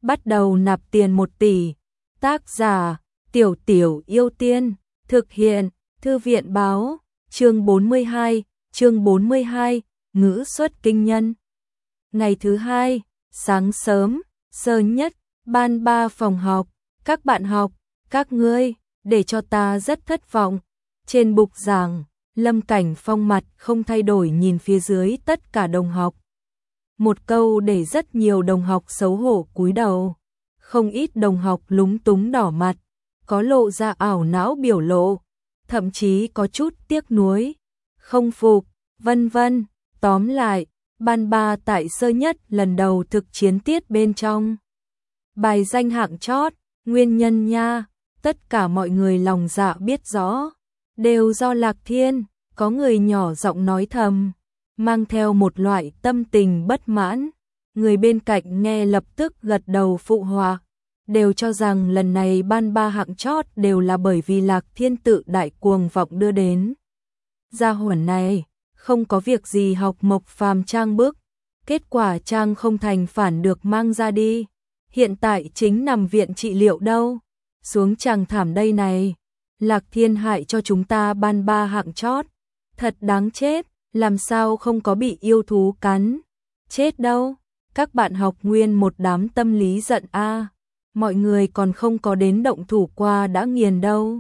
bắt đầu nạp tiền 1 tỷ. Tác giả: Tiểu Tiểu Yêu Tiên, thực hiện: Thư viện báo, chương 42, ngữ xuất kinh nhân. Ngày thứ hai, sáng sớm, sơ nhất, ban 3 phòng học, các bạn học, các ngươi, để cho ta rất thất vọng. Trên bục giảng, Lâm Cảnh Phong mặt không thay đổi nhìn phía dưới tất cả đồng học. Một câu để rất nhiều đồng học xấu hổ cúi đầu. Không ít đồng học lúng túng đỏ mặt, có lộ ra ảo não biểu lộ, thậm chí có chút tiếc nuối, không phục, vân vân. Tóm lại, ban 3 tại sơ nhất lần đầu thực chiến tiết bên trong. Bài danh hạng chót, nguyên nhân nha, tất cả mọi người lòng dạ biết rõ, đều do Lạc Thiên, có người nhỏ giọng nói thầm, mang theo một loại tâm tình bất mãn. Người bên cạnh nghe lập tức gật đầu phụ họa, đều cho rằng lần này ban 3 hạng chót đều là bởi vì Lạc Thiên tự đại cuồng vọng đưa đến. Gia hỏa này, không có việc gì học Mộc Phàm trang bức, kết quả trang không thành phản được mang ra đi, hiện tại chính nằm viện trị liệu đâu, xuống chàng thảm đây này. Lạc Thiên hại cho chúng ta ban 3 hạng chót, thật đáng chết, làm sao không có bị yêu thú cắn chết đâu. Các bạn học nguyên một đám tâm lý giận a, mọi người còn không có đến động thủ qua đã nghiền đâu.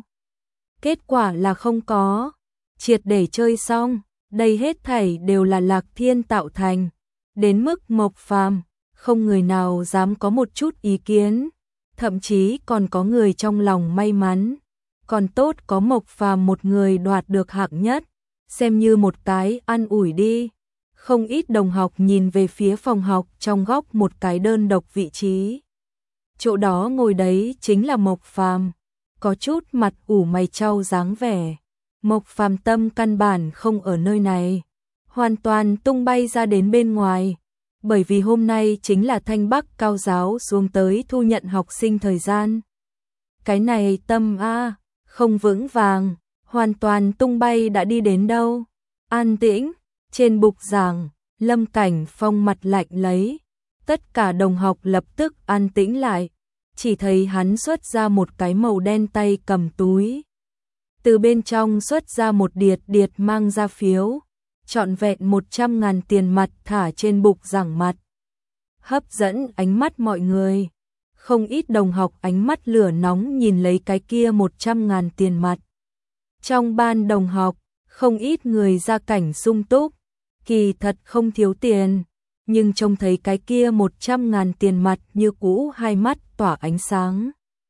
Kết quả là không có, triệt để chơi xong, đây hết thảy đều là Lạc Thiên tạo thành, đến mức Mộc Phàm không người nào dám có một chút ý kiến, thậm chí còn có người trong lòng may mắn, còn tốt có Mộc Phàm một người đoạt được hạng nhất, xem như một cái an ủi đi. Không ít đồng học nhìn về phía phòng học trong góc một cái đơn độc vị trí. Chỗ đó ngồi đấy chính là Mộc Phàm, có chút mặt ủ mày chau dáng vẻ. Mộc Phàm tâm căn bản không ở nơi này, hoàn toàn tung bay ra đến bên ngoài, bởi vì hôm nay chính là Thanh Bắc cao giáo xuống tới thu nhận học sinh thời gian. Cái này tâm a, không vững vàng, hoàn toàn tung bay đã đi đến đâu. An tĩnh, trên bục giảng, Lâm Cảnh Phong mặt lạnh lấy, tất cả đồng học lập tức an tĩnh lại, chỉ thấy hắn xuất ra một cái màu đen tay cầm túi. Từ bên trong xuất ra một điệt mang ra phiếu, trọn vẹn 100.000 tiền mặt thả trên bục giảng mặt. Hấp dẫn ánh mắt mọi người, không ít đồng học ánh mắt lửa nóng nhìn lấy cái kia 100.000 tiền mặt. Trong ban đồng học, không ít người gia cảnh sung túc, kỳ thật không thiếu tiền, nhưng trông thấy cái kia 100.000 tiền mặt như cũ hai mắt tỏa ánh sáng.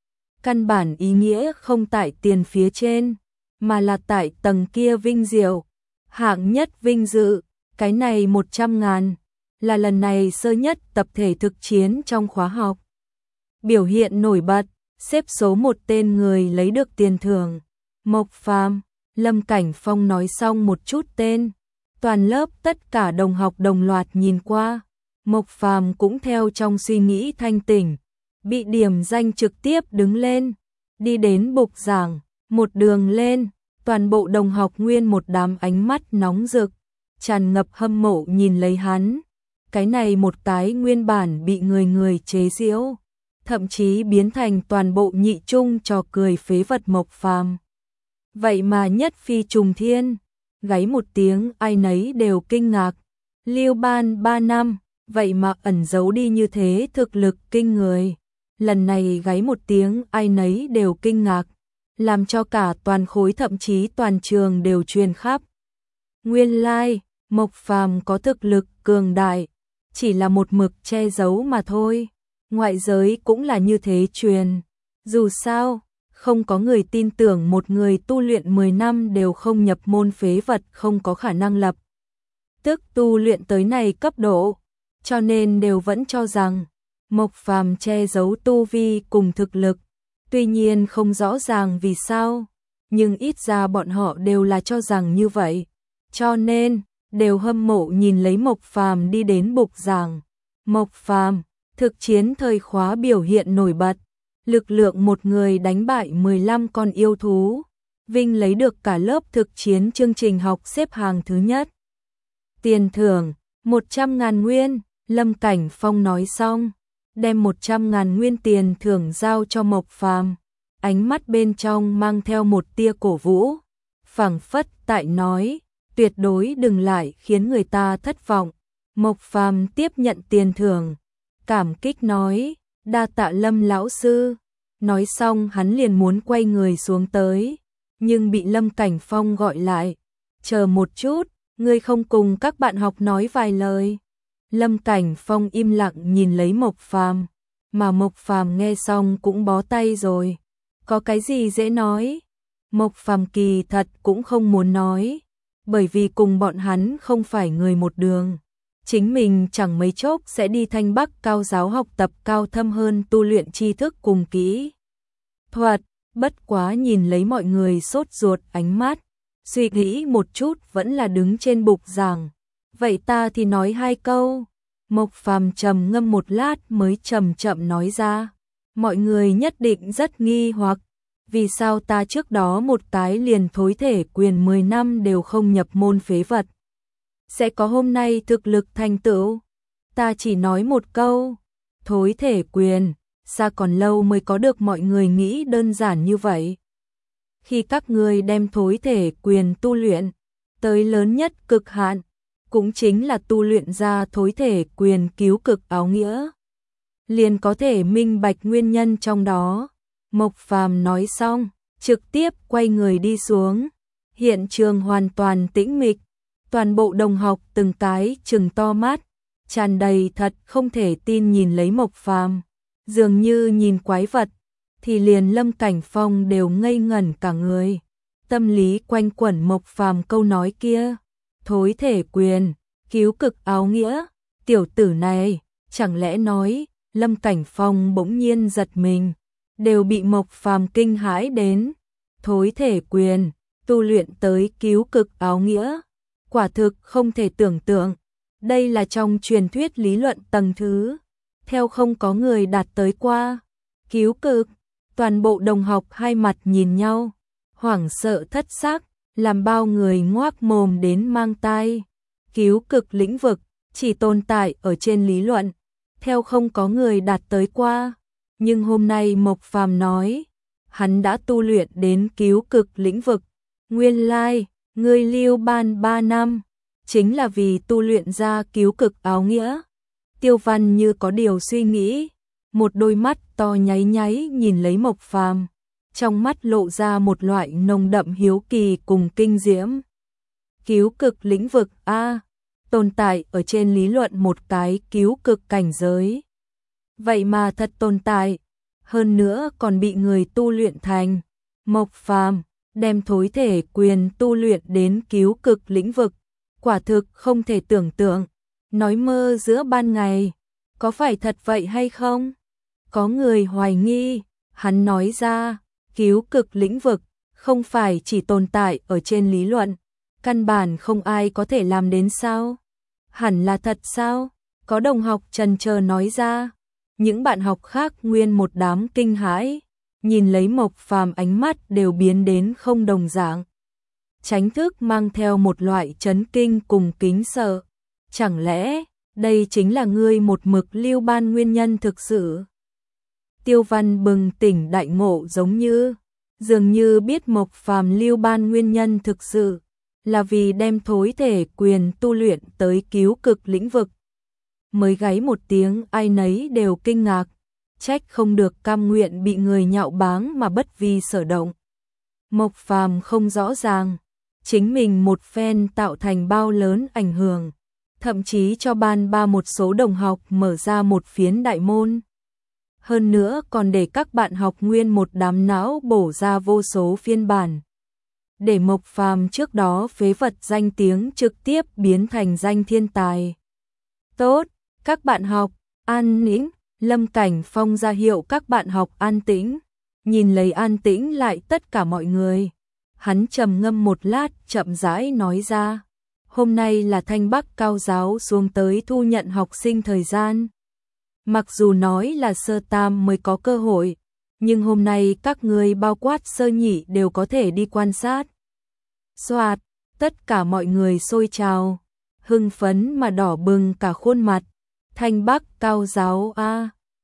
Căn bản ý nghĩa không tại tiền phía trên, mà là tại tầng kia vinh diệu, hạng nhất vinh dự. Cái này 100.000 là lần này sơ nhất tập thể thực chiến trong khóa học. Biểu hiện nổi bật, xếp số 1 tên người lấy được tiền thưởng. Mộc Phàm. Lâm Cảnh Phong nói xong một chút tên, toàn lớp tất cả đồng học đồng loạt nhìn qua. Mộc Phàm cũng theo trong suy nghĩ thanh tỉnh, bị điểm danh trực tiếp đứng lên, đi đến bục giảng, một đường lên, toàn bộ đồng học nguyên một đám ánh mắt nóng rực, tràn ngập hâm mộ nhìn lấy hắn. Cái này một cái nguyên bản bị người chế giễu, thậm chí biến thành toàn bộ nhị trung trò cười phế vật Mộc Phàm. Vậy mà nhất phi trùng thiên, gáy một tiếng ai nấy đều kinh ngạc. Lưu ban 3 năm, vậy mà ẩn giấu đi như thế thực lực kinh người. Lần này gáy một tiếng ai nấy đều kinh ngạc, làm cho cả toàn khối thậm chí toàn trường đều truyền khắp. Nguyên lai, Mộc Phàm có thực lực cường đại, chỉ là một mực che giấu mà thôi. Ngoại giới cũng là như thế truyền. Dù sao, không có người tin tưởng một người tu luyện 10 năm đều không nhập môn phế vật không có khả năng lập tức tu luyện tới này cấp độ, cho nên đều vẫn cho rằng Mộc Phàm che giấu tu vi cùng thực lực. Tuy nhiên không rõ ràng vì sao, nhưng ít ra bọn họ đều là cho rằng như vậy, cho nên đều hâm mộ nhìn lấy Mộc Phàm đi đến bục giảng. Mộc Phàm, thực chiến thời khóa biểu hiện nổi bật, lực lượng một người đánh bại 15 con yêu thú, vinh lấy được cả lớp thực chiến chương trình học xếp hàng thứ nhất. Tiền thưởng 100.000 nguyên. Lâm Cảnh Phong nói xong, đem 100.000 nguyên tiền thưởng giao cho Mộc Phàm, ánh mắt bên trong mang theo một tia cổ vũ, phảng phất tại nói, tuyệt đối đừng lại khiến người ta thất vọng. Mộc Phàm tiếp nhận tiền thưởng, cảm kích nói, đa tạ Lâm lão sư. Nói xong hắn liền muốn quay người xuống tới, nhưng bị Lâm Cảnh Phong gọi lại, chờ một chút, ngươi không cùng các bạn học nói vài lời. Lâm Cảnh Phong im lặng nhìn lấy Mộc Phàm, mà Mộc Phàm nghe xong cũng bó tay rồi. Có cái gì dễ nói? Mộc Phàm kỳ thật cũng không muốn nói, bởi vì cùng bọn hắn không phải người một đường. Chính mình chẳng mấy chốc sẽ đi Thanh Bắc Cao giáo học tập cao thâm hơn tu luyện tri thức cùng kỹ thuật, bất quá nhìn lấy mọi người sốt ruột ánh mắt, suy nghĩ một chút vẫn là đứng trên bục giảng. Vậy ta thì nói 2 câu. Mộc Phàm trầm ngâm một lát mới chậm chậm nói ra. Mọi người nhất định rất nghi hoặc, vì sao ta trước đó một cái liền thối thể quyền 10 năm đều không nhập môn phế vật, sẽ có hôm nay thực lực thành tựu. Ta chỉ nói một câu, thối thể quyền, xa còn lâu mới có được mọi người nghĩ đơn giản như vậy. Khi các ngươi đem thối thể quyền tu luyện tới lớn nhất cực hạn, cũng chính là tu luyện ra thối thể quyền cứu cực áo nghĩa, liền có thể minh bạch nguyên nhân trong đó. Mộc Phàm nói xong, trực tiếp quay người đi xuống. Hiện trường hoàn toàn tĩnh mịch, toàn bộ đồng học từng cái trừng to mắt, tràn đầy thật không thể tin nhìn lấy Mộc Phàm, dường như nhìn quái vật, thì liền Lâm Cảnh Phong đều ngây ngẩn cả người. Tâm lý quanh quẩn Mộc Phàm câu nói kia, thối thể quyền, cứu cực áo nghĩa, tiểu tử này, chẳng lẽ nói. Lâm Cảnh Phong bỗng nhiên giật mình, đều bị Mộc Phàm kinh hãi đến. Thối thể quyền, tu luyện tới cứu cực áo nghĩa, quả thực không thể tưởng tượng. Đây là trong truyền thuyết lý luận tầng thứ, theo không có người đạt tới qua. Cứu cực, toàn bộ đồng học hai mặt nhìn nhau, hoảng sợ thất xác, làm bao người ngoác mồm đến mang tai. Cứu cực lĩnh vực, chỉ tồn tại ở trên lý luận, theo không có người đạt tới qua. Nhưng hôm nay Mộc Phàm nói, hắn đã tu luyện đến cứu cực lĩnh vực. Nguyên lai, ngươi lưu ban 3 năm, chính là vì tu luyện ra cứu cực áo nghĩa. Tiêu Văn như có điều suy nghĩ, một đôi mắt to nháy nháy nhìn lấy Mộc Phàm, trong mắt lộ ra một loại nồng đậm hiếu kỳ cùng kinh diễm. Cứu cực lĩnh vực a, tồn tại ở trên lý luận một cái cứu cực cảnh giới. Vậy mà thật tồn tại, hơn nữa còn bị người tu luyện thành. Mộc Phàm đem thối thể quyền tu luyện đến cứu cực lĩnh vực, quả thực không thể tưởng tượng. Nói mơ giữa ban ngày, có phải thật vậy hay không? Có người hoài nghi, hắn nói ra, cứu cực lĩnh vực không phải chỉ tồn tại ở trên lý luận, căn bản không ai có thể làm đến sao? Hẳn là thật sao? Có đồng học chần chờ nói ra. Những bạn học khác nguyên một đám kinh hãi, nhìn lấy Mộc Phàm ánh mắt đều biến đến không đồng dạng. Chánh thức mang theo một loại chấn kinh cùng kính sợ. Chẳng lẽ, đây chính là ngươi một mực lưu ban nguyên nhân thực sự? Tiêu Văn bừng tỉnh đại ngộ dường như biết Mộc Phàm lưu ban nguyên nhân thực sự là vì đem thối thể quyền tu luyện tới cứu cực lĩnh vực. Mới gáy một tiếng ai nấy đều kinh ngạc, trách không được cam nguyện bị người nhạo báng mà bất vi sở động. Mộc Phàm không rõ ràng, chính mình một phen tạo thành bao lớn ảnh hưởng, thậm chí cho ban ba một số đồng học mở ra một phiến đại môn. Hơn nữa còn để các bạn học nguyên một đám não bổ ra vô số phiên bản. Để Mộc Phàm trước đó phế vật danh tiếng trực tiếp biến thành danh thiên tài. Tốt, các bạn học, an tĩnh. Lâm Cảnh Phong ra hiệu các bạn học an tĩnh, nhìn lấy an tĩnh lại tất cả mọi người. Hắn trầm ngâm một lát chậm rãi nói ra, hôm nay là Thanh Bắc Cao giáo xuống tới thu nhận học sinh thời gian. Mặc dù nói là sơ tam mới có cơ hội, nhưng hôm nay các ngươi bao quát sơ nhị đều có thể đi quan sát. Soạt, tất cả mọi người xôi trào, hưng phấn mà đỏ bừng cả khuôn mặt. Thanh Bắc Cao giáo a,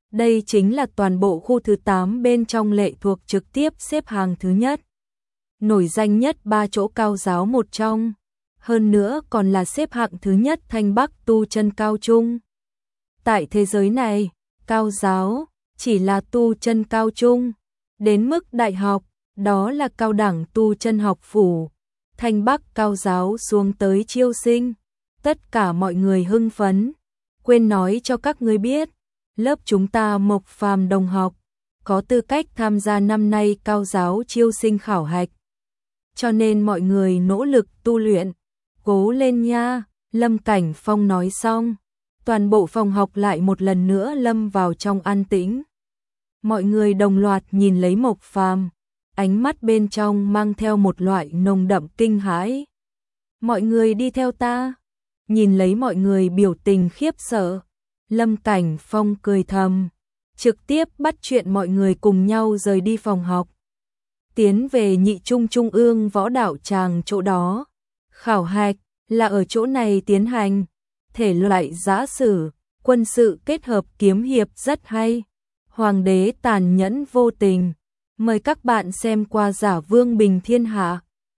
Đây chính là toàn bộ khu thứ 8 bên trong lệ thuộc trực tiếp xếp hàng thứ nhất. Nổi danh nhất 3 chỗ cao giáo một trong. Hơn nữa còn là xếp hạng thứ nhất Thanh Bắc tu chân cao trung. Tại thế giới này, cao giáo chỉ là tu chân cao trung. Đến mức đại học, đó là cao đẳng tu chân học phủ. Thanh Bắc cao giáo xuống tới chiêu sinh. Tất cả mọi người hưng phấn. Quên nói cho các ngươi biết, lớp chúng ta Mộc Phàm đồng học có tư cách tham gia năm nay cao giáo chiêu sinh khảo hạch. Cho nên mọi người nỗ lực tu luyện, cố lên nha. Lâm Cảnh Phong nói xong, toàn bộ phòng học lại một lần nữa lâm vào trong an tĩnh. Mọi người đồng loạt nhìn lấy Mộc Phàm, ánh mắt bên trong mang theo một loại nồng đậm kinh hãi. Mọi người đi theo ta. Nhìn lấy mọi người biểu tình khiếp sợ, Lâm Cảnh Phong cười thầm, trực tiếp bắt chuyện mọi người cùng nhau rời đi phòng học. Tiến về Nhị Trung Trung ương võ đạo tràng chỗ đó. Khảo hạch là ở chỗ này tiến hành, thể loại giã sử, quân sự kết hợp kiếm hiệp rất hay. Hoàng đế tàn nhẫn vô tình, mời các bạn xem qua Giả Vương Bình Thiên Hạ.